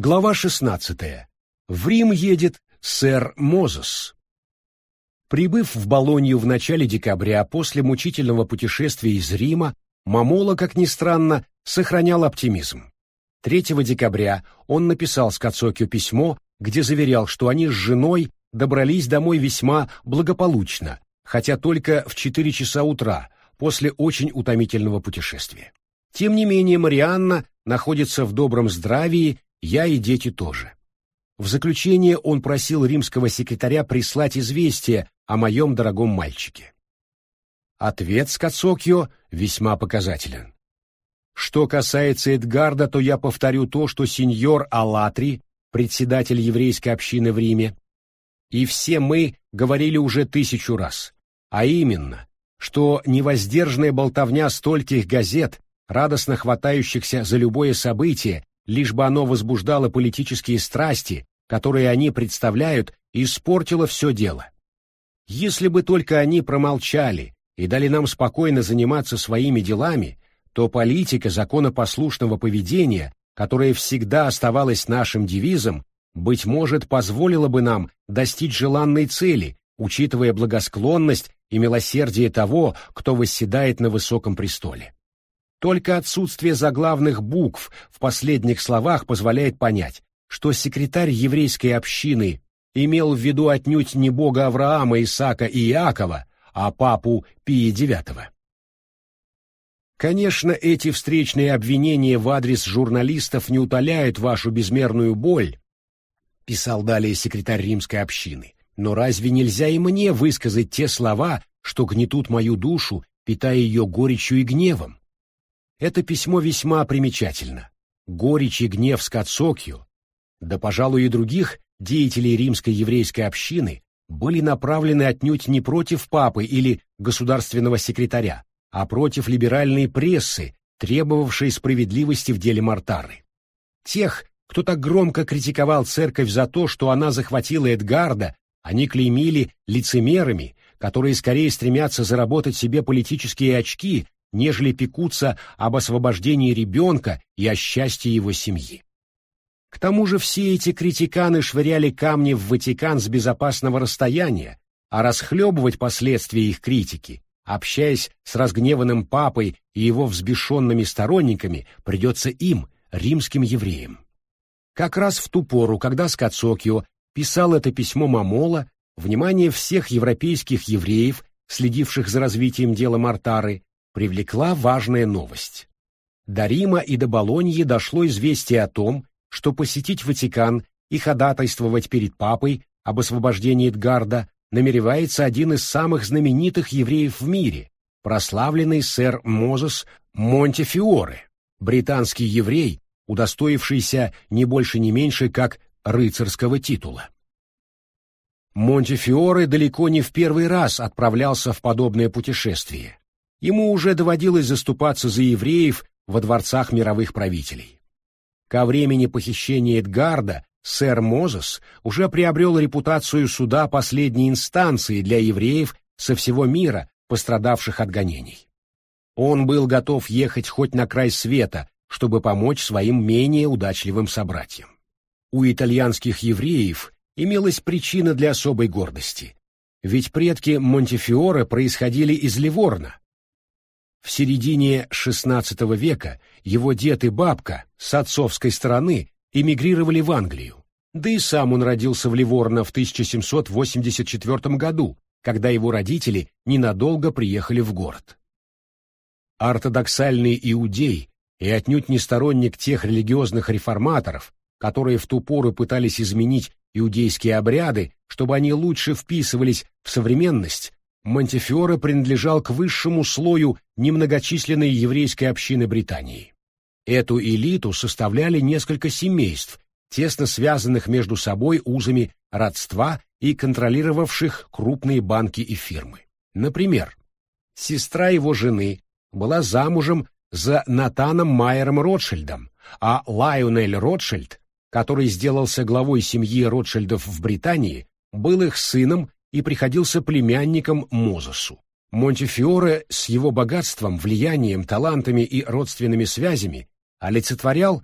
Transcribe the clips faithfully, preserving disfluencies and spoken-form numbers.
Глава шестнадцатая. В Рим едет сэр Мозес. Прибыв в Болонью в начале декабря после мучительного путешествия из Рима, Момола, как ни странно, сохранял оптимизм. третьего декабря он написал Скоцокио письмо, где заверял, что они с женой добрались домой весьма благополучно, хотя только в четыре часа утра, после очень утомительного путешествия. Тем не менее, Марианна находится в добром здравии, я и дети тоже. В заключение он просил римского секретаря прислать известие о моем дорогом мальчике. Ответ Скоцокио весьма показателен. Что касается Эдгарда, то я повторю то, что сеньор Алатри, председатель еврейской общины в Риме, и все мы говорили уже тысячу раз, а именно, что невоздержанная болтовня стольких газет, радостно хватающихся за любое событие, лишь бы оно возбуждало политические страсти, которые они представляют, испортило все дело. Если бы только они промолчали и дали нам спокойно заниматься своими делами, то политика законопослушного поведения, которая всегда оставалась нашим девизом, быть может, позволила бы нам достичь желанной цели, учитывая благосклонность и милосердие того, кто восседает на высоком престоле. Только отсутствие заглавных букв в последних словах позволяет понять, что секретарь еврейской общины имел в виду отнюдь не бога Авраама, Исаака и Иакова, а папу Пия девятого. Конечно, эти встречные обвинения в адрес журналистов не утоляют вашу безмерную боль, писал далее секретарь римской общины, но разве нельзя и мне высказать те слова, что гнетут мою душу, питая ее горечью и гневом? Это письмо весьма примечательно. Горечь и гнев Скоцокио, да, пожалуй, и других деятелей римской еврейской общины, были направлены отнюдь не против папы или государственного секретаря, а против либеральной прессы, требовавшей справедливости в деле Мортары. Тех, кто так громко критиковал церковь за то, что она захватила Эдгарда, они клеймили лицемерами, которые скорее стремятся заработать себе политические очки, нежели пекутся об освобождении ребенка и о счастье его семьи. К тому же все эти критиканы швыряли камни в Ватикан с безопасного расстояния, а расхлебывать последствия их критики, общаясь с разгневанным папой и его взбешенными сторонниками, придется им, римским евреям. Как раз в ту пору, когда Скоцокио писал это письмо Момола, внимание всех европейских евреев, следивших за развитием дела Мортары, привлекла важная новость. До Рима и до Болоньи дошло известие о том, что посетить Ватикан и ходатайствовать перед папой об освобождении Эдгарда намеревается один из самых знаменитых евреев в мире, прославленный сэр Мозес Монтефиоре, британский еврей, удостоившийся не больше ни меньше как рыцарского титула. Монтефиоре далеко не в первый раз отправлялся в подобное путешествие. Ему уже доводилось заступаться за евреев во дворцах мировых правителей. Ко времени похищения Эдгарда сэр Мозес уже приобрел репутацию суда последней инстанции для евреев со всего мира, пострадавших от гонений. Он был готов ехать хоть на край света, чтобы помочь своим менее удачливым собратьям. У итальянских евреев имелась причина для особой гордости, ведь предки Монтефиоре происходили из Ливорно. В середине шестнадцатого века его дед и бабка с отцовской стороны эмигрировали в Англию, да и сам он родился в Ливорно в тысяча семьсот восемьдесят четвёртом году, когда его родители ненадолго приехали в город. Ортодоксальный иудей и отнюдь не сторонник тех религиозных реформаторов, которые в ту пору пытались изменить иудейские обряды, чтобы они лучше вписывались в современность, Монтефиоре принадлежал к высшему слою немногочисленной еврейской общины Британии. Эту элиту составляли несколько семейств, тесно связанных между собой узами родства и контролировавших крупные банки и фирмы. Например, сестра его жены была замужем за Натаном Майером Ротшильдом, а Лайонель Ротшильд, который сделался главой семьи Ротшильдов в Британии, был их сыном и приходился племянником Мозесу. Монтефиоре с его богатством, влиянием, талантами и родственными связями олицетворял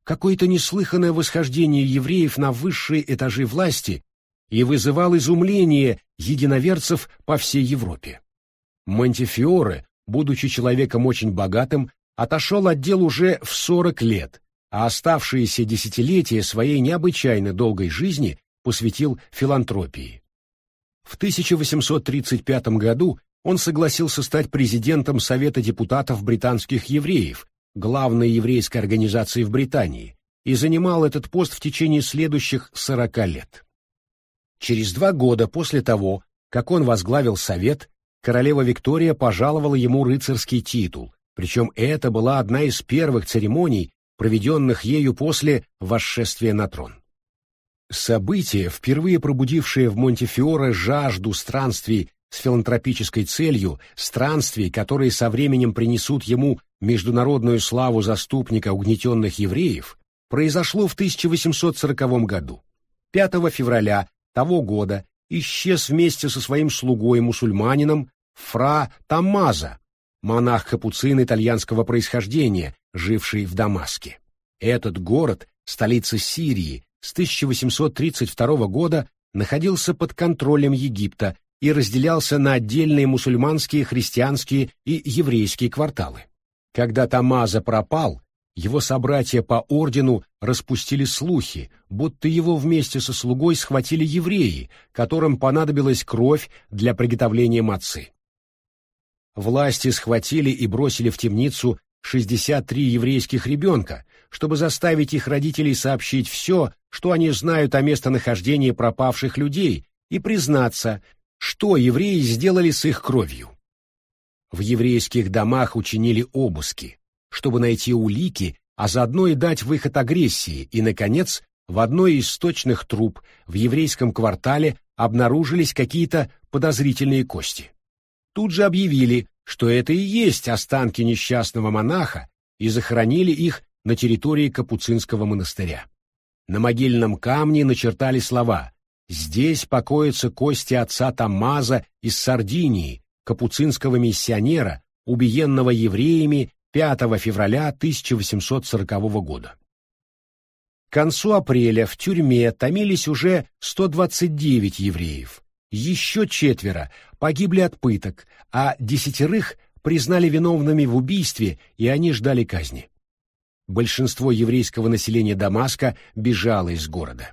какое-то неслыханное восхождение евреев на высшие этажи власти и вызывал изумление единоверцев по всей Европе. Монтефиоре, будучи человеком очень богатым, отошел от дел уже в сорок лет, а оставшиеся десятилетия своей необычайно долгой жизни посвятил филантропии. В тысяча восемьсот тридцать пятом году он согласился стать президентом Совета депутатов британских евреев, главной еврейской организации в Британии, и занимал этот пост в течение следующих сорока лет. Через два года после того, как он возглавил Совет, королева Виктория пожаловала ему рыцарский титул, причем это была одна из первых церемоний, проведенных ею после восшествия на трон. Событие, впервые пробудившее в Монтефиоре жажду странствий с филантропической целью, странствий, которые со временем принесут ему международную славу заступника угнетенных евреев, произошло в тысяча восемьсот сороковом году. пятого февраля того года исчез вместе со своим слугой-мусульманином фра Томмазо, монах-капуцин итальянского происхождения, живший в Дамаске. Этот город, столица Сирии, с тысяча восемьсот тридцать второго года находился под контролем Египта и разделялся на отдельные мусульманские, христианские и еврейские кварталы. Когда Томмазо пропал, его собратья по ордену распустили слухи, будто его вместе со слугой схватили евреи, которым понадобилась кровь для приготовления мацци. Власти схватили и бросили в темницу шестьдесят три еврейских ребенка, чтобы заставить их родителей сообщить все, что они знают о местонахождении пропавших людей, и признаться, что евреи сделали с их кровью. В еврейских домах учинили обыски, чтобы найти улики, а заодно и дать выход агрессии, и, наконец, в одной из сточных труб в еврейском квартале обнаружились какие-то подозрительные кости. Тут же объявили, что это и есть останки несчастного монаха, и захоронили их на территории Капуцинского монастыря. На могильном камне начертали слова «Здесь покоятся кости отца Томмазо из Сардинии, капуцинского миссионера, убиенного евреями пятого февраля тысяча восемьсот сорокового года». К концу апреля в тюрьме томились уже сто двадцать девять евреев. Еще четверо погибли от пыток, а десятерых признали виновными в убийстве, и они ждали казни. Большинство еврейского населения Дамаска бежало из города.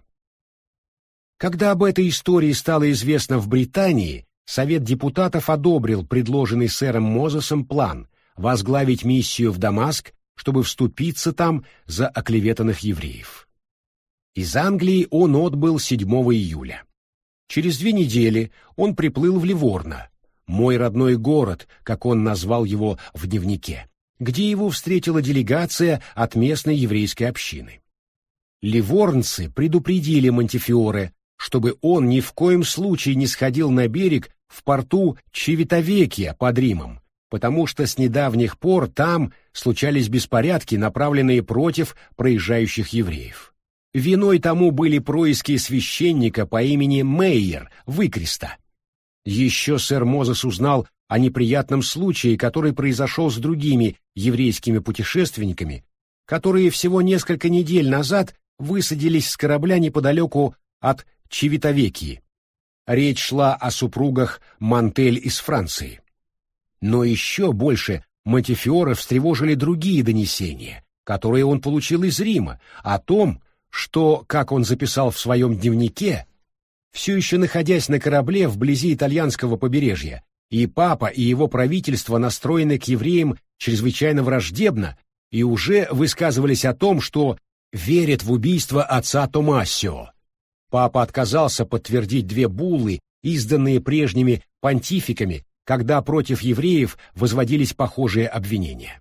Когда об этой истории стало известно в Британии, Совет депутатов одобрил предложенный сэром Мозесом план возглавить миссию в Дамаск, чтобы вступиться там за оклеветанных евреев. Из Англии он отбыл седьмого июля. Через две недели он приплыл в Ливорно, мой родной город, как он назвал его в дневнике, где его встретила делегация от местной еврейской общины. Ливорнцы предупредили Монтефиоре, чтобы он ни в коем случае не сходил на берег в порту Чивитавекья под Римом, потому что с недавних пор там случались беспорядки, направленные против проезжающих евреев. Виной тому были происки священника по имени Мейер Выкреста. Еще сэр Мозес узнал о неприятном случае, который произошел с другими еврейскими путешественниками, которые всего несколько недель назад высадились с корабля неподалеку от Чивитавекьи. Речь шла о супругах Мантель из Франции. Но еще больше Монтефиоре встревожили другие донесения, которые он получил из Рима, о том, что, как он записал в своем дневнике, все еще находясь на корабле вблизи итальянского побережья, и папа, и его правительство настроены к евреям чрезвычайно враждебно и уже высказывались о том, что верят в убийство отца Томмасио. Папа отказался подтвердить две буллы, изданные прежними понтификами, когда против евреев возводились похожие обвинения.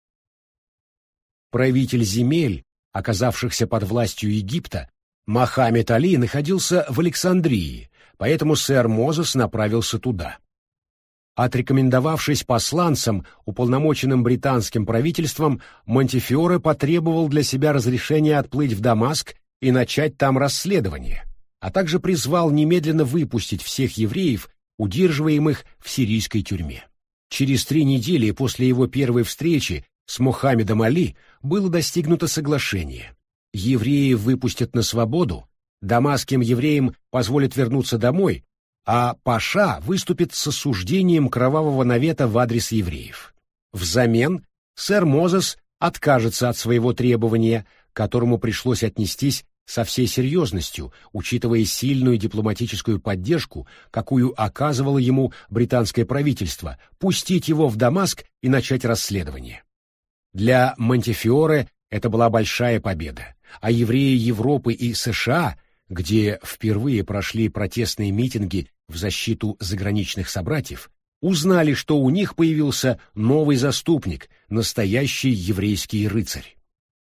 Правитель земель, оказавшихся под властью Египта, Мохаммед Али находился в Александрии, поэтому сэр Мозес направился туда. Отрекомендовавшись посланцем, уполномоченным британским правительством, Монтефиоре потребовал для себя разрешения отплыть в Дамаск и начать там расследование, а также призвал немедленно выпустить всех евреев, удерживаемых в сирийской тюрьме. Через три недели после его первой встречи с Мохаммедом Али было достигнуто соглашение. евреев выпустят на свободу, дамасским евреям позволят вернуться домой, а паша выступит с осуждением кровавого навета в адрес евреев. Взамен сэр Мозес откажется от своего требования, к которому пришлось отнестись со всей серьезностью, учитывая сильную дипломатическую поддержку, какую оказывало ему британское правительство, пустить его в Дамаск и начать расследование. Для Монтефиоре это была большая победа, а евреи Европы и США, где впервые прошли протестные митинги в защиту заграничных собратьев, узнали, что у них появился новый заступник, настоящий еврейский рыцарь.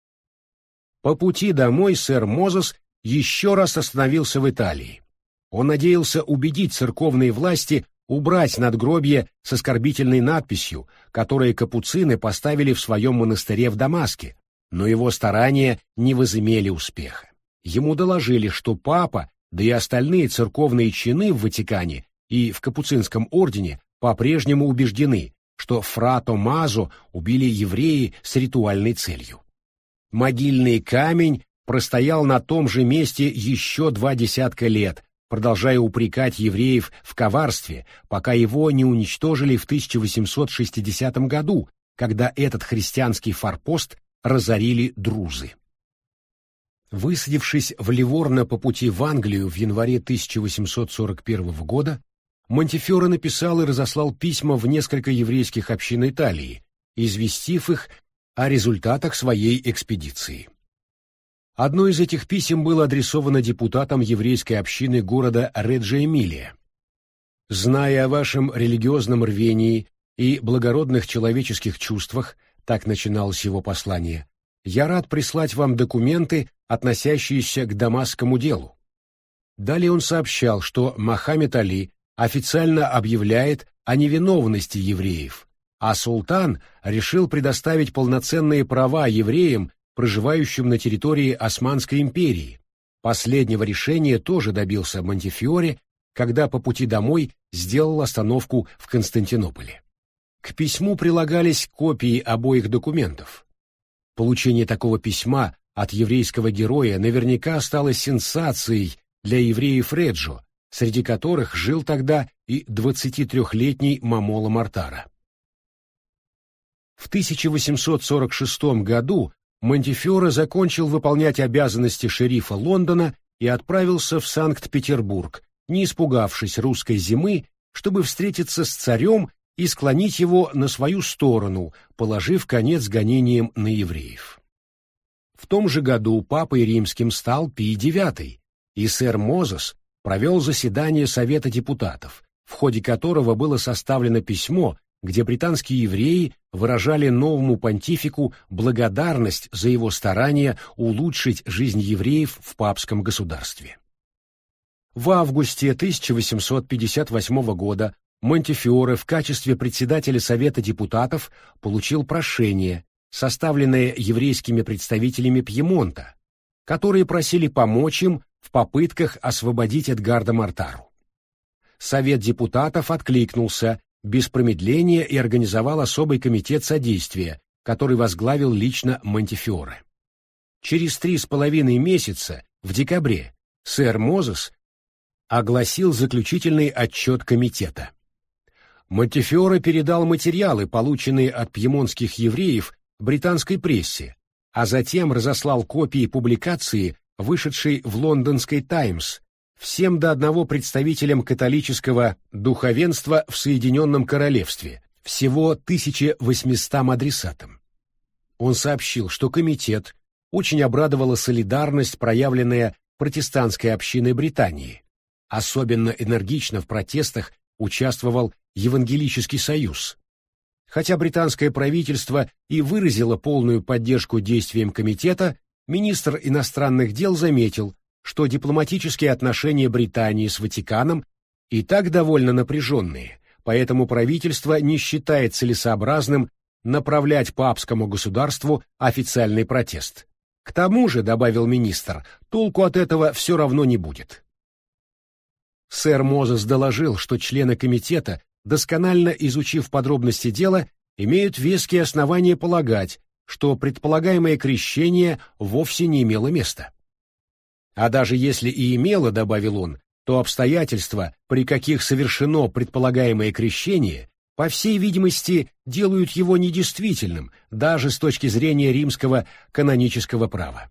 По пути домой сэр Мозес еще раз остановился в Италии. Он надеялся убедить церковные власти убрать надгробие с оскорбительной надписью, которую капуцины поставили в своем монастыре в Дамаске, но его старания не возымели успеха. Ему доложили, что папа, да и остальные церковные чины в Ватикане и в капуцинском ордене по-прежнему убеждены, что фра Томмазо убили евреи с ритуальной целью. Могильный камень простоял на том же месте еще два десятка лет, продолжая упрекать евреев в коварстве, пока его не уничтожили в тысяча восемьсот шестидесятом году, когда этот христианский форпост разорили друзы. Высадившись в Ливорно по пути в Англию в январе тысяча восемьсот сорок первого года, Монтефиоре написал и разослал письма в несколько еврейских общин Италии, известив их о результатах своей экспедиции. Одно из этих писем было адресовано депутатам еврейской общины города Реджо-Эмилия. «Зная о вашем религиозном рвении и благородных человеческих чувствах», так начиналось его послание, «я рад прислать вам документы, относящиеся к дамасскому делу». Далее он сообщал, что Мохаммед Али официально объявляет о невиновности евреев, а султан решил предоставить полноценные права евреям, проживающим на территории Османской империи. Последнего решения тоже добился Монтефиоре, когда по пути домой сделал остановку в Константинополе. К письму прилагались копии обоих документов. Получение такого письма от еврейского героя наверняка стало сенсацией для евреев Реджо, среди которых жил тогда и двадцатитрёхлетний Момоло Мортара. В тысяча восемьсот сорок шестом году Монтефиоре закончил выполнять обязанности шерифа Лондона и отправился в Санкт-Петербург, не испугавшись русской зимы, чтобы встретиться с царем и склонить его на свою сторону, положив конец гонениям на евреев. В том же году папой римским стал Пий девятый, и сэр Мозес провел заседание Совета депутатов, в ходе которого было составлено письмо, где британские евреи выражали новому понтифику благодарность за его старания улучшить жизнь евреев в папском государстве. В августе тысяча восемьсот пятьдесят восьмого года Монтефиоре в качестве председателя Совета депутатов получил прошение, составленное еврейскими представителями Пьемонта, которые просили помочь им в попытках освободить Эдгарда Мортару. Совет депутатов откликнулся без промедления и организовал особый комитет содействия, который возглавил лично Монтефиоре. Через три с половиной месяца, в декабре, сэр Мозес огласил заключительный отчет комитета. Монтефиоре передал материалы, полученные от пьемонтских евреев, британской прессе, а затем разослал копии публикации, вышедшей в лондонской «Таймс», всем до одного представителям католического духовенства в Соединенном Королевстве, всего тысяча восьмистам адресатам. Он сообщил, что комитет очень обрадовала солидарность, проявленная протестантской общиной Британии. Особенно энергично в протестах участвовал Евангелический союз. Хотя британское правительство и выразило полную поддержку действиям комитета, министр иностранных дел заметил, что дипломатические отношения Британии с Ватиканом и так довольно напряженные, поэтому правительство не считает целесообразным направлять папскому государству официальный протест. К тому же, добавил министр, толку от этого все равно не будет. Сэр Мозес доложил, что члены комитета, досконально изучив подробности дела, имеют веские основания полагать, что предполагаемое крещение вовсе не имело места. А даже если и имело, добавил он, то обстоятельства, при каких совершено предполагаемое крещение, по всей видимости, делают его недействительным, даже с точки зрения римского канонического права.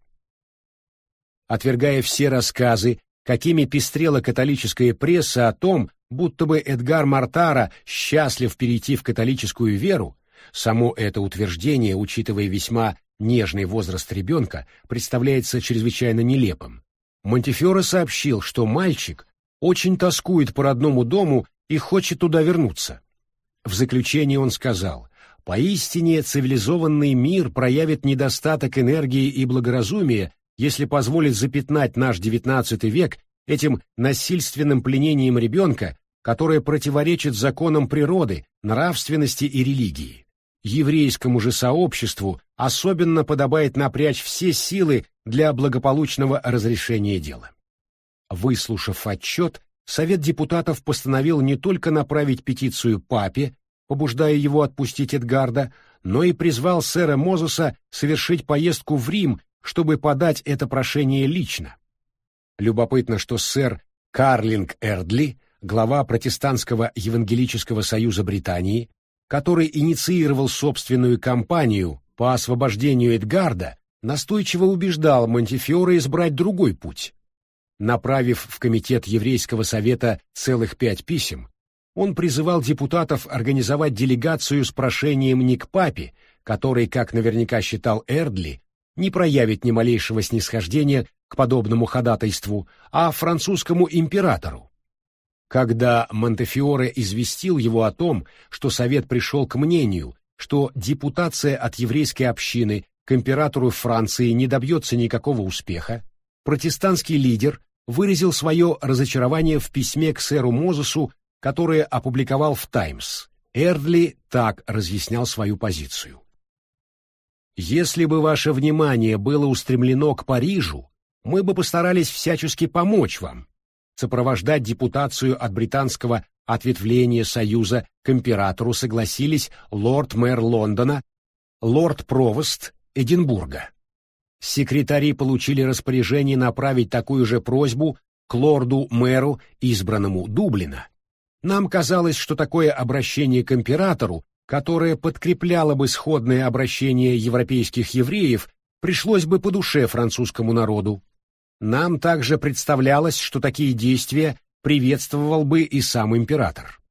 Отвергая все рассказы, какими пестрела католическая пресса о том, будто бы Эдгар Мортара счастлив перейти в католическую веру, само это утверждение, учитывая весьма нежный возраст ребенка, представляется чрезвычайно нелепым. Монтефиоре сообщил, что мальчик очень тоскует по родному дому и хочет туда вернуться. В заключение он сказал: «Поистине цивилизованный мир проявит недостаток энергии и благоразумия, если позволит запятнать наш девятнадцатый век этим насильственным пленением ребенка, которое противоречит законам природы, нравственности и религии. Еврейскому же сообществу особенно подобает напрячь все силы для благополучного разрешения дела». Выслушав отчет, Совет депутатов постановил не только направить петицию папе, побуждая его отпустить Эдгарда, но и призвал сэра Мозеса совершить поездку в Рим, чтобы подать это прошение лично. Любопытно, что сэр Карлинг Эрдли, глава протестантского евангелического союза Британии, который инициировал собственную кампанию по освобождению Эдгарда, настойчиво убеждал Монтефиоре избрать другой путь. Направив в комитет еврейского совета целых пять писем, он призывал депутатов организовать делегацию с прошением не к папе, который, как наверняка считал Эрдли, не проявит ни малейшего снисхождения к подобному ходатайству, а французскому императору. Когда Монтефиоре известил его о том, что совет пришел к мнению, что депутация от еврейской общины к императору Франции не добьется никакого успеха, протестантский лидер выразил свое разочарование в письме к сэру Мозесу, которое опубликовал в «Таймс». Эрдли так разъяснял свою позицию. «Если бы ваше внимание было устремлено к Парижу, мы бы постарались всячески помочь вам. Сопровождать депутацию от британского ответвления Союза к императору согласились лорд-мэр Лондона, лорд-провост Эдинбурга. Секретари получили распоряжение направить такую же просьбу к лорду-мэру, избранному Дублина. Нам казалось, что такое обращение к императору, которое подкрепляло бы сходное обращение европейских евреев, пришлось бы по душе французскому народу. Нам также представлялось, что такие действия приветствовал бы и сам император».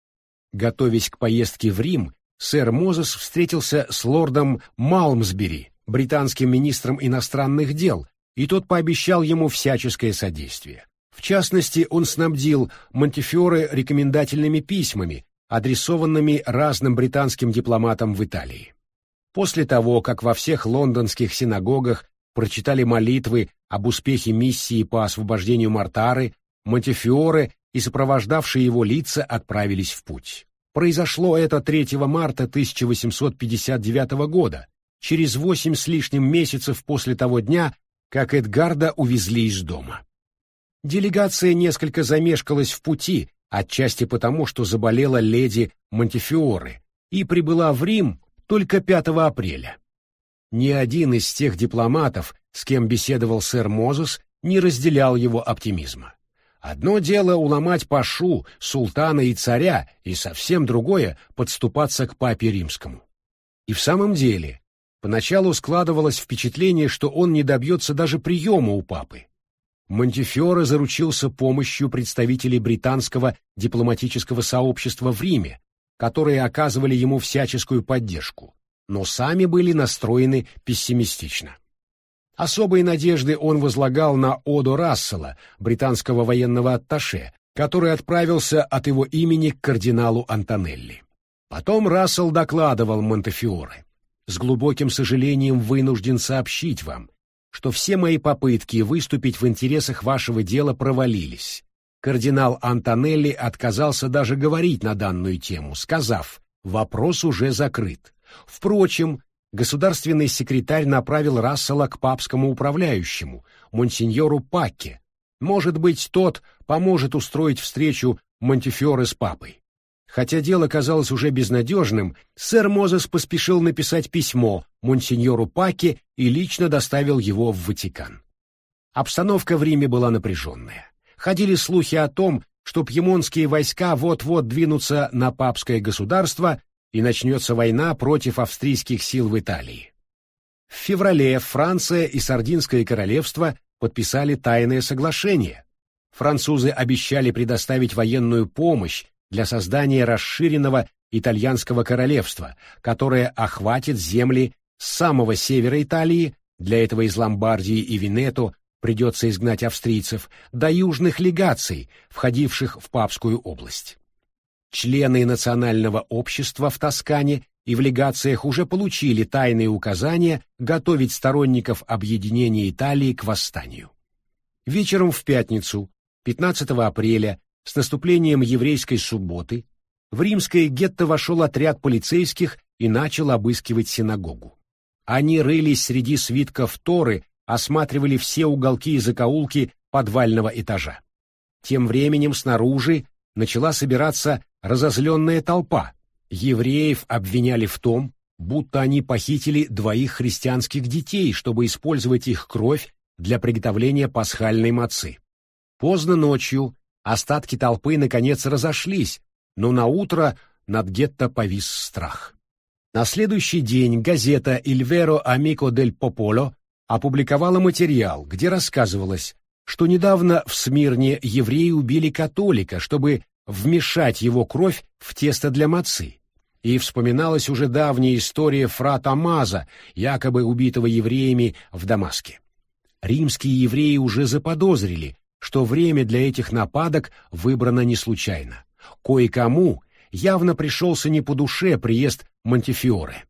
Готовясь к поездке в Рим, сэр Мозес встретился с лордом Малмсбери, британским министром иностранных дел, и тот пообещал ему всяческое содействие. В частности, он снабдил Монтефиоре рекомендательными письмами, адресованными разным британским дипломатам в Италии. После того, как во всех лондонских синагогах прочитали молитвы об успехе миссии по освобождению Мортары, Монтефиоре и сопровождавшие его лица отправились в путь. Произошло это третьего марта тысяча восемьсот пятьдесят девятого года, через восемь с лишним месяцев после того дня, как Эдгарда увезли из дома. Делегация несколько замешкалась в пути, отчасти потому, что заболела леди Монтефиоре, и прибыла в Рим только пятого апреля. Ни один из тех дипломатов, с кем беседовал сэр Мозес, не разделял его оптимизма. Одно дело уломать пашу, султана и царя, и совсем другое — подступаться к папе римскому. И в самом деле, поначалу складывалось впечатление, что он не добьется даже приема у папы. Монтефиоре заручился помощью представителей британского дипломатического сообщества в Риме, которые оказывали ему всяческую поддержку, но сами были настроены пессимистично. Особые надежды он возлагал на Одо Рассела, британского военного атташе, который отправился от его имени к кардиналу Антонелли. Потом Рассел докладывал Монтефиоре: «С глубоким сожалением вынужден сообщить вам, что все мои попытки выступить в интересах вашего дела провалились. Кардинал Антонелли отказался даже говорить на данную тему, сказав: вопрос уже закрыт. Впрочем, государственный секретарь направил Рассела к папскому управляющему, монсеньору Пакке. Может быть, тот поможет устроить встречу Монтефиоре с папой. Хотя дело казалось уже безнадежным, сэр Мозес поспешил написать письмо монсеньору Паке и лично доставил его в Ватикан. Обстановка в Риме была напряженная. Ходили слухи о том, что пьемонтские войска вот-вот двинутся на папское государство и начнется война против австрийских сил в Италии. В феврале Франция и Сардинское королевство подписали тайное соглашение. Французы обещали предоставить военную помощь для создания расширенного итальянского королевства, которое охватит земли с самого севера Италии, для этого из Ломбардии и Венето придется изгнать австрийцев, до южных легаций, входивших в Папскую область. Члены национального общества в Тоскане и в легациях уже получили тайные указания готовить сторонников объединения Италии к восстанию. Вечером в пятницу, пятнадцатого апреля, с наступлением еврейской субботы, в римское гетто вошел отряд полицейских и начал обыскивать синагогу. Они рылись среди свитков Торы, осматривали все уголки и закоулки подвального этажа. Тем временем снаружи начала собираться разозленная толпа. Евреев обвиняли в том, будто они похитили двоих христианских детей, чтобы использовать их кровь для приготовления пасхальной мацы. Поздно ночью остатки толпы наконец разошлись, но наутро над гетто повис страх. На следующий день газета «Il vero amico del popolo» опубликовала материал, где рассказывалось, что недавно в Смирне евреи убили католика, чтобы вмешать его кровь в тесто для мацы, и вспоминалась уже давняя история фра Томмазо, якобы убитого евреями в Дамаске. Римские евреи уже заподозрили, что время для этих нападок выбрано не случайно. Кое-кому явно пришелся не по душе приезд Монтефиоре.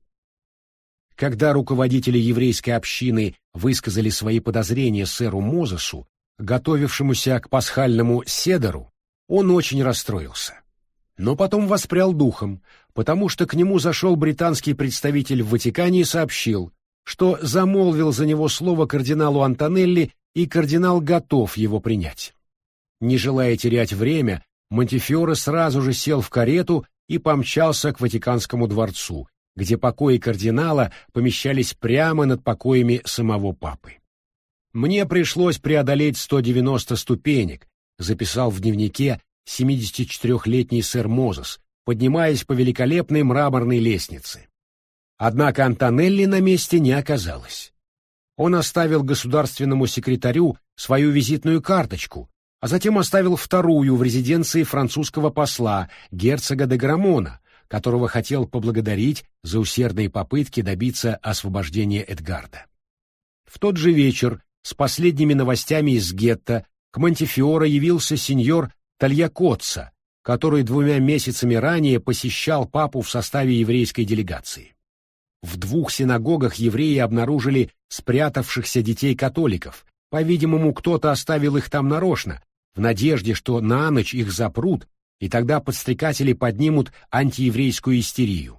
Когда руководители еврейской общины высказали свои подозрения сэру Мозесу, готовившемуся к пасхальному седеру, он очень расстроился. Но потом воспрял духом, потому что к нему зашел британский представитель в Ватикане и сообщил, что замолвил за него слово кардиналу Антонелли, и кардинал готов его принять. Не желая терять время, Монтефиоре сразу же сел в карету и помчался к Ватиканскому дворцу, где покои кардинала помещались прямо над покоями самого папы. «Мне пришлось преодолеть сто девяносто ступенек», записал в дневнике семидесятичетырехлетний сэр Мозес, поднимаясь по великолепной мраморной лестнице. Однако Антонелли на месте не оказалось. Он оставил государственному секретарю свою визитную карточку, а затем оставил вторую в резиденции французского посла, герцога де Грамона, которого хотел поблагодарить за усердные попытки добиться освобождения Эдгарда. В тот же вечер с последними новостями из гетто к Монтефиоре явился сеньор Тальякоццо, который двумя месяцами ранее посещал папу в составе еврейской делегации. В двух синагогах евреи обнаружили спрятавшихся детей-католиков. По-видимому, кто-то оставил их там нарочно, в надежде, что на ночь их запрут, и тогда подстрекатели поднимут антиеврейскую истерию.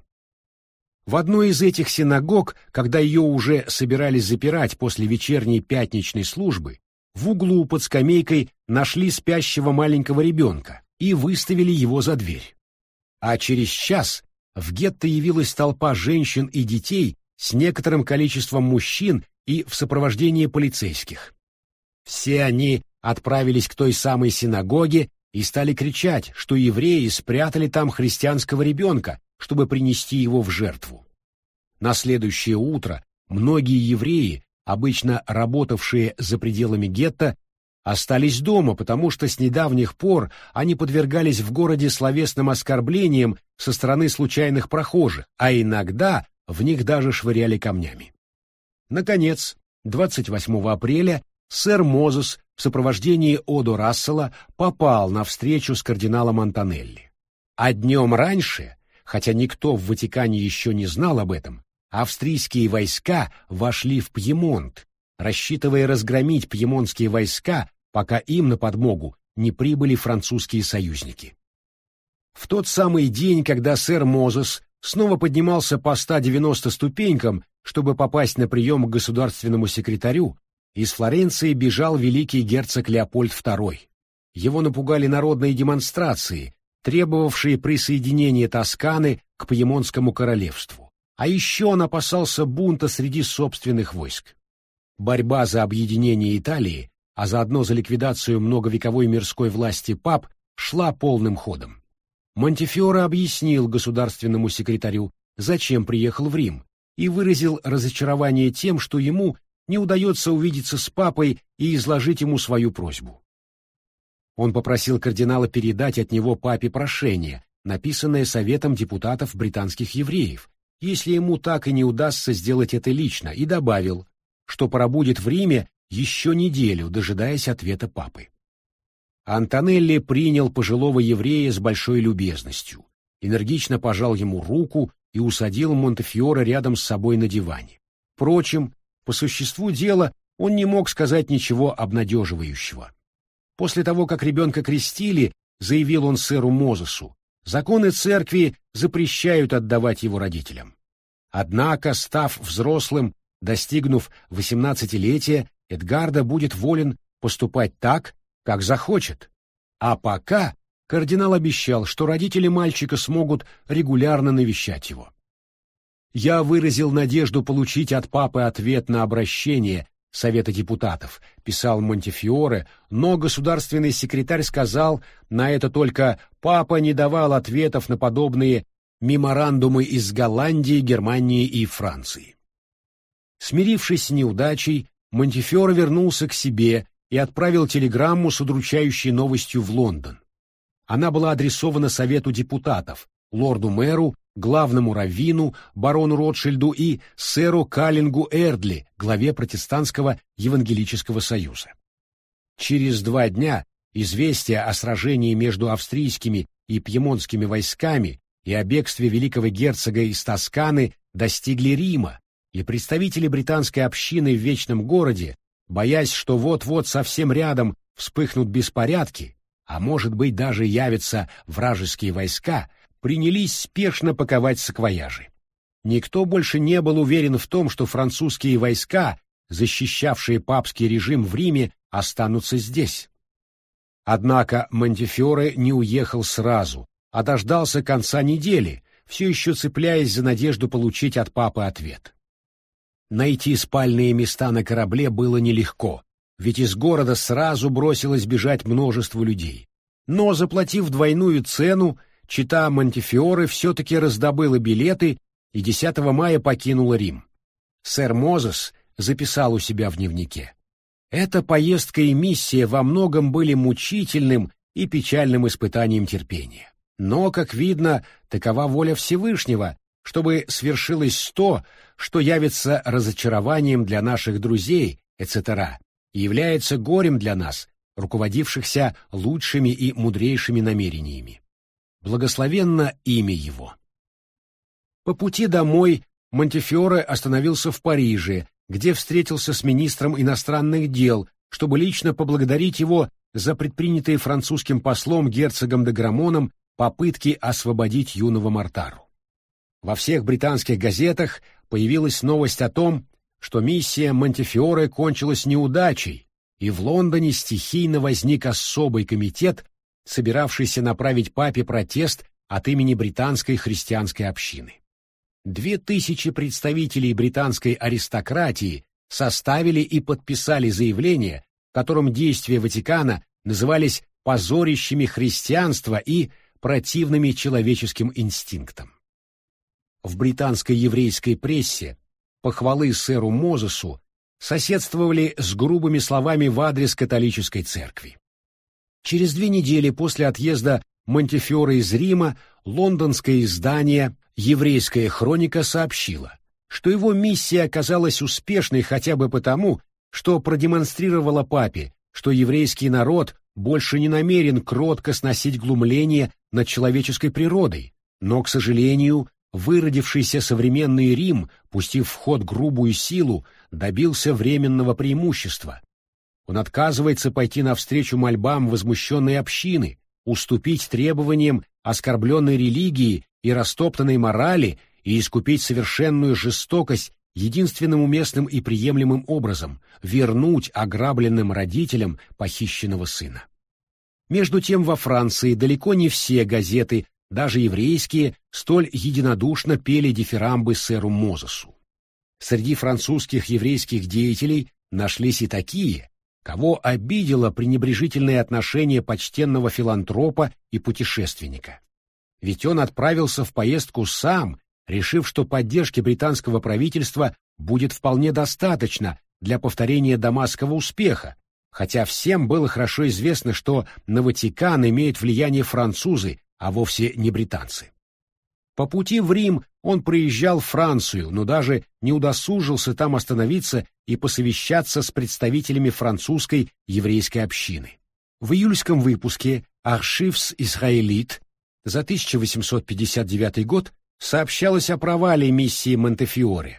В одной из этих синагог, когда ее уже собирались запирать после вечерней пятничной службы, в углу под скамейкой нашли спящего маленького ребенка и выставили его за дверь. А через час в гетто явилась толпа женщин и детей с некоторым количеством мужчин и в сопровождении полицейских. Все они отправились к той самой синагоге и стали кричать, что евреи спрятали там христианского ребенка, чтобы принести его в жертву. На следующее утро многие евреи, обычно работавшие за пределами гетто, остались дома, потому что с недавних пор они подвергались в городе словесным оскорблениям со стороны случайных прохожих, а иногда в них даже швыряли камнями. Наконец, двадцать восьмого апреля сэр Мозес в сопровождении Одо Рассела попал на встречу с кардиналом Антонелли. А днем раньше, хотя никто в Ватикане еще не знал об этом, австрийские войска вошли в Пьемонт, рассчитывая разгромить пьемонтские войска, пока им на подмогу не прибыли французские союзники. В тот самый день, когда сэр Мозес снова поднимался по ста девяноста ступенькам, чтобы попасть на прием к государственному секретарю, из Флоренции бежал великий герцог Леопольд второй. Его напугали народные демонстрации, требовавшие присоединения Тосканы к Пьемонтскому королевству. А еще он опасался бунта среди собственных войск. Борьба за объединение Италии, а заодно за ликвидацию многовековой мирской власти пап, шла полным ходом. Монтефиоре объяснил государственному секретарю, зачем приехал в Рим, и выразил разочарование тем, что ему не удается увидеться с папой и изложить ему свою просьбу. Он попросил кардинала передать от него папе прошение, написанное Советом депутатов британских евреев, если ему так и не удастся сделать это лично, и добавил, что пробудет в Риме еще неделю, дожидаясь ответа папы. Антонелли принял пожилого еврея с большой любезностью, энергично пожал ему руку и усадил Монтефиоре рядом с собой на диване. Впрочем, по существу дела он не мог сказать ничего обнадеживающего. После того, как ребенка крестили, заявил он сэру Мозесу, законы церкви запрещают отдавать его родителям. Однако, став взрослым, достигнув восемнадцатилетия, Эдгарда будет волен поступать так, как захочет. А пока кардинал обещал, что родители мальчика смогут регулярно навещать его. «Я выразил надежду получить от папы ответ на обращение Совета депутатов», писал Монтефиоре, но государственный секретарь сказал на это только «папа не давал ответов на подобные меморандумы из Голландии, Германии и Франции». Смирившись с неудачей, Монтефиоре вернулся к себе и отправил телеграмму с удручающей новостью в Лондон. Она была адресована Совету депутатов, лорду-мэру, главному раввину, барону Ротшильду и сэру Каллингу Эрдли, главе протестантского евангелического союза. Через два дня известия о сражении между австрийскими и пьемонтскими войсками и о бегстве великого герцога из Тосканы достигли Рима, и представители британской общины в Вечном городе, боясь, что вот-вот совсем рядом вспыхнут беспорядки, а может быть даже явятся вражеские войска, принялись спешно паковать саквояжи. Никто больше не был уверен в том, что французские войска, защищавшие папский режим в Риме, останутся здесь. Однако Монтефиоре не уехал сразу, а дождался конца недели, все еще цепляясь за надежду получить от папы ответ. Найти спальные места на корабле было нелегко, ведь из города сразу бросилось бежать множество людей. Но, заплатив двойную цену, чета Монтефиоре все-таки раздобыла билеты и десятого мая покинула Рим. Сэр Мозес записал у себя в дневнике: «Эта поездка и миссия во многом были мучительным и печальным испытанием терпения. Но, как видно, такова воля Всевышнего, чтобы свершилось то, что явится разочарованием для наших друзей, et cetera, и является горем для нас, руководившихся лучшими и мудрейшими намерениями. Благословенно имя его». По пути домой Монтефиоре остановился в Париже, где встретился с министром иностранных дел, чтобы лично поблагодарить его за предпринятые французским послом герцогом де Грамоном попытки освободить юного Мортару. Во всех британских газетах появилась новость о том, что миссия Монтефиоре кончилась неудачей, и в Лондоне стихийно возник особый комитет, собиравшийся направить папе протест от имени британской христианской общины. Две тысячи представителей британской аристократии составили и подписали заявление, в котором действия Ватикана назывались позорищами христианства и противными человеческим инстинктам. В британской еврейской прессе похвалы сэру Мозесу соседствовали с грубыми словами в адрес католической церкви. Через две недели после отъезда Монтефиоре из Рима лондонское издание «Еврейская хроника» сообщило, что его миссия оказалась успешной хотя бы потому, что продемонстрировала папе, что еврейский народ больше не намерен кротко сносить глумление над человеческой природой, но, к сожалению, выродившийся современный Рим, пустив в ход грубую силу, добился временного преимущества. Он отказывается пойти навстречу мольбам возмущенной общины, уступить требованиям оскорбленной религии и растоптанной морали и искупить совершенную жестокость единственным уместным и приемлемым образом — вернуть ограбленным родителям похищенного сына. Между тем во Франции далеко не все газеты, даже еврейские, столь единодушно пели дифирамбы сэру Мозесу. Среди французских еврейских деятелей нашлись и такие, кого обидело пренебрежительное отношение почтенного филантропа и путешественника. Ведь он отправился в поездку сам, решив, что поддержки британского правительства будет вполне достаточно для повторения дамасского успеха, хотя всем было хорошо известно, что на Ватикан имеют влияние французы, а вовсе не британцы. По пути в Рим он проезжал Францию, но даже не удосужился там остановиться и посовещаться с представителями французской еврейской общины. В июльском выпуске «Archives Israélite» за тысяча восемьсот пятьдесят девятый год сообщалось о провале миссии Монтефиоре.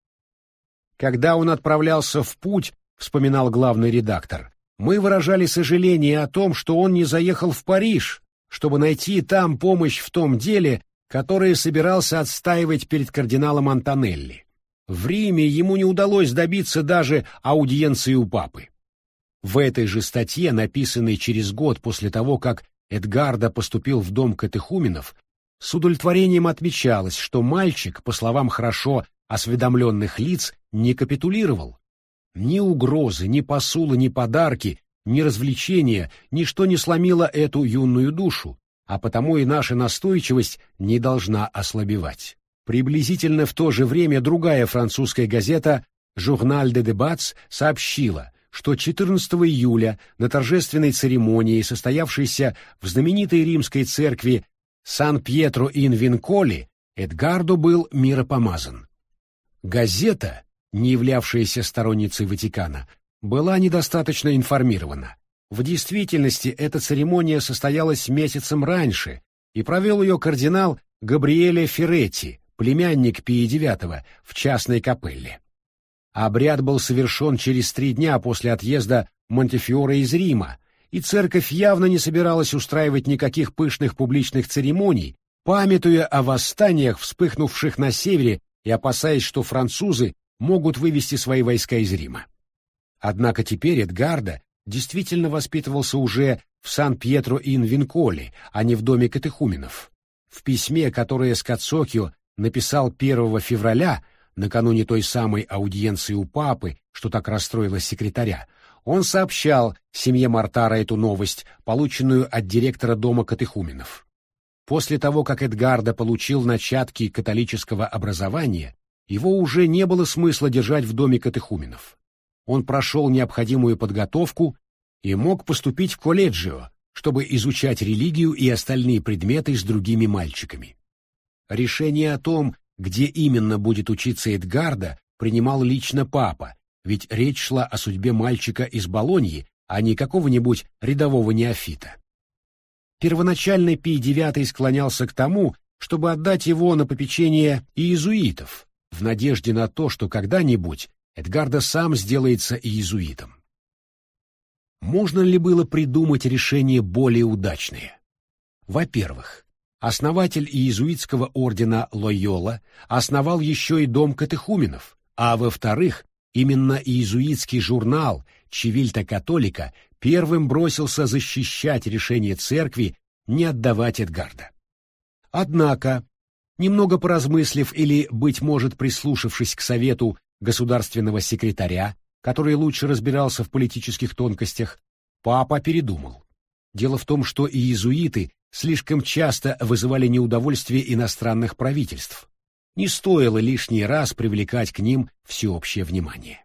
Когда он отправлялся в путь, вспоминал главный редактор, мы выражали сожаление о том, что он не заехал в Париж, чтобы найти там помощь в том деле, которое собирался отстаивать перед кардиналом Антонелли. В Риме ему не удалось добиться даже аудиенции у папы. В этой же статье, написанной через год после того, как Эдгардо поступил в дом катехуменов, с удовлетворением отмечалось, что мальчик, по словам хорошо осведомленных лиц, не капитулировал. Ни угрозы, ни посулы, ни подарки, ни развлечения, ничто не сломило эту юную душу, а потому и наша настойчивость не должна ослабевать. Приблизительно в то же время другая французская газета «Journal des Débats» сообщила, что четырнадцатого июля на торжественной церемонии, состоявшейся в знаменитой римской церкви Сан-Пьетро-ин-Винколи, Эдгардо был миропомазан. Газета, не являвшаяся сторонницей Ватикана, была недостаточно информирована. В действительности эта церемония состоялась месяцем раньше, и провел ее кардинал Габриэле Ферретти, племянник Пия девятого, в частной капелле. Обряд был совершен через три дня после отъезда Монтефиоре из Рима, и церковь явно не собиралась устраивать никаких пышных публичных церемоний, памятуя о восстаниях, вспыхнувших на севере, и опасаясь, что французы могут вывести свои войска из Рима. Однако теперь Эдгардо действительно воспитывался уже в Сан-Пьетро-ин-Винколи, а не в доме катехуменов. В письме, которое Скоцокио написал первого февраля, накануне той самой аудиенции у папы, что так расстроило секретаря, он сообщал семье Мортара эту новость, полученную от директора дома катехуменов. После того, как Эдгардо получил начатки католического образования, его уже не было смысла держать в доме катехуменов. Он прошел необходимую подготовку и мог поступить в колледжио, чтобы изучать религию и остальные предметы с другими мальчиками. Решение о том, где именно будет учиться Эдгардо, принимал лично папа, ведь речь шла о судьбе мальчика из Болоньи, а не какого-нибудь рядового неофита. Первоначально Пий девятый склонялся к тому, чтобы отдать его на попечение иезуитов, в надежде на то, что когда-нибудь Эдгардо сам сделается иезуитом. Можно ли было придумать решение более удачное? Во-первых, основатель иезуитского ордена Лойола основал еще и дом катехуменов, а во-вторых, именно иезуитский журнал «Чивильта Католика» первым бросился защищать решение церкви не отдавать Эдгардо. Однако, немного поразмыслив или, быть может, прислушавшись к совету государственного секретаря, который лучше разбирался в политических тонкостях, папа передумал. Дело в том, что иезуиты слишком часто вызывали неудовольствие иностранных правительств. Не стоило лишний раз привлекать к ним всеобщее внимание.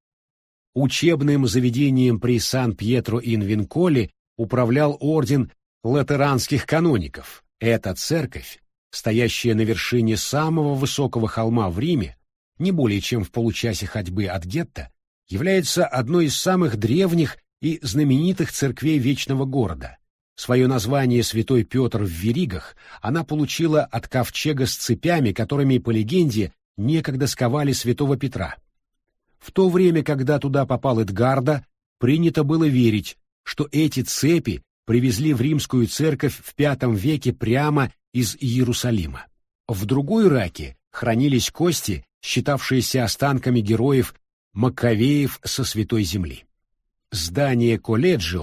Учебным заведением при Сан-Пьетро-ин-Винколи управлял орден латеранских каноников. Эта церковь, стоящая на вершине самого высокого холма в Риме, не более чем в получасе ходьбы от гетто, является одной из самых древних и знаменитых церквей Вечного Города. Свое название «Святой Петр в Веригах» она получила от ковчега с цепями, которыми, по легенде, некогда сковали святого Петра. В то время, когда туда попал Эдгардо, принято было верить, что эти цепи привезли в римскую церковь в пятом веке прямо из Иерусалима. В другой раке хранились кости, считавшиеся останками героев Маккавеев со Святой Земли. Здание колледжио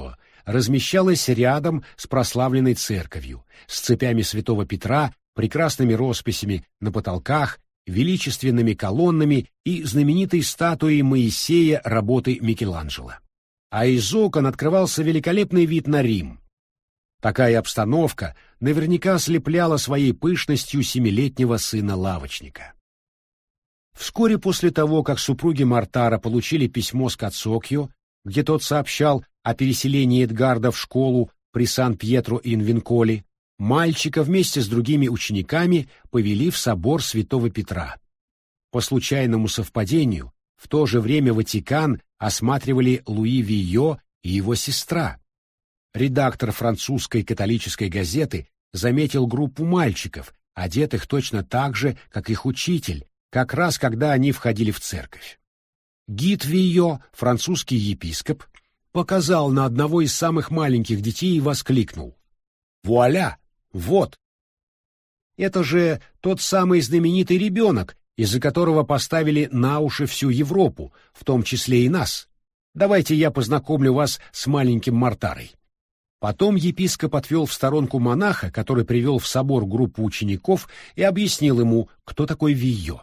размещалась рядом с прославленной церковью, с цепями святого Петра, прекрасными росписями на потолках, величественными колоннами и знаменитой статуей Моисея работы Микеланджело. А из окон открывался великолепный вид на Рим. Такая обстановка наверняка ослепляла своей пышностью семилетнего сына лавочника. Вскоре после того, как супруги Мортара получили письмо с Кацокьо, где тот сообщал о переселении Эдгарда в школу при Сан-Пьетро-ин-Винколе, мальчика вместе с другими учениками повели в собор Святого Петра. По случайному совпадению, в то же время Ватикан осматривали Луи Вийо и его сестра. Редактор французской католической газеты заметил группу мальчиков, одетых точно так же, как их учитель, как раз когда они входили в церковь. Гид Вийо, французский епископ, показал на одного из самых маленьких детей и воскликнул: «Вуаля! Вот! Это же тот самый знаменитый ребенок, из-за которого поставили на уши всю Европу, в том числе и нас. Давайте я познакомлю вас с маленьким Мортарой». Потом епископ отвел в сторонку монаха, который привел в собор группу учеников, и объяснил ему, кто такой Вийо.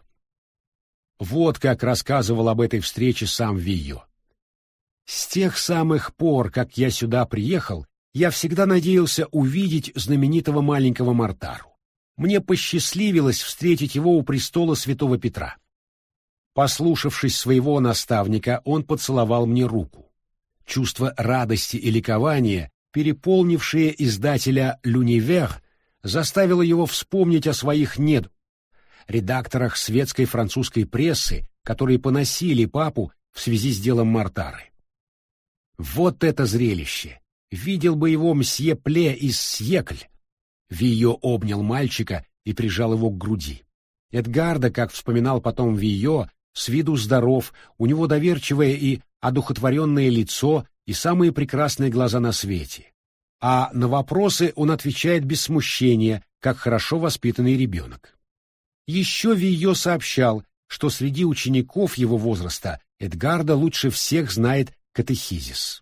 Вот как рассказывал об этой встрече сам Вийо. «С тех самых пор, как я сюда приехал, я всегда надеялся увидеть знаменитого маленького Мортару. Мне посчастливилось встретить его у престола Святого Петра. Послушавшись своего наставника, он поцеловал мне руку. Чувство радости и ликования, переполнившее издателя «L'Univers», заставило его вспомнить о своих недругах, редакторах светской французской прессы, которые поносили папу в связи с делом Мортары. Вот это зрелище! Видел бы его мсье Пле из «Сьекль». Вийо обнял мальчика и прижал его к груди. Эдгарда, как вспоминал потом Вийо, с виду здоров, у него доверчивое и одухотворенное лицо и самые прекрасные глаза на свете. А на вопросы он отвечает без смущения, как хорошо воспитанный ребенок. Еще Вийо сообщал, что среди учеников его возраста Эдгарда лучше всех знает катехизис.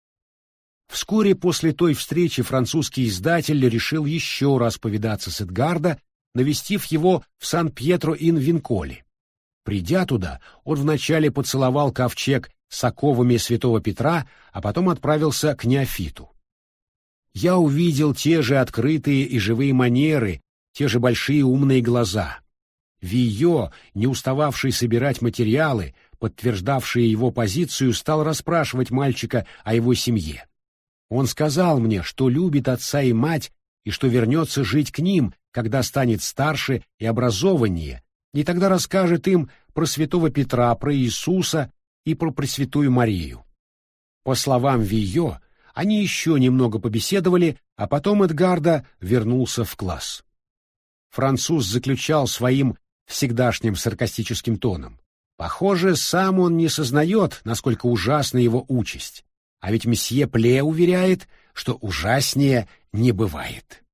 Вскоре после той встречи французский издатель решил еще раз повидаться с Эдгардо, навестив его в Сан-Пьетро-ин-Винколе. Придя туда, он вначале поцеловал ковчег с оковами святого Петра, а потом отправился к неофиту. Я увидел те же открытые и живые манеры, те же большие умные глаза. Вийо, не устававший собирать материалы, подтверждавшие его позицию, стал расспрашивать мальчика о его семье. Он сказал мне, что любит отца и мать и что вернется жить к ним, когда станет старше и образованнее, и тогда расскажет им про святого Петра, про Иисуса и про Пресвятую Марию. По словам Вийо, они еще немного побеседовали, а потом Эдгардо вернулся в класс. Француз заключал своим всегдашним саркастическим тоном: «Похоже, сам он не сознает, насколько ужасна его участь. А ведь месье Пле уверяет, что ужаснее не бывает».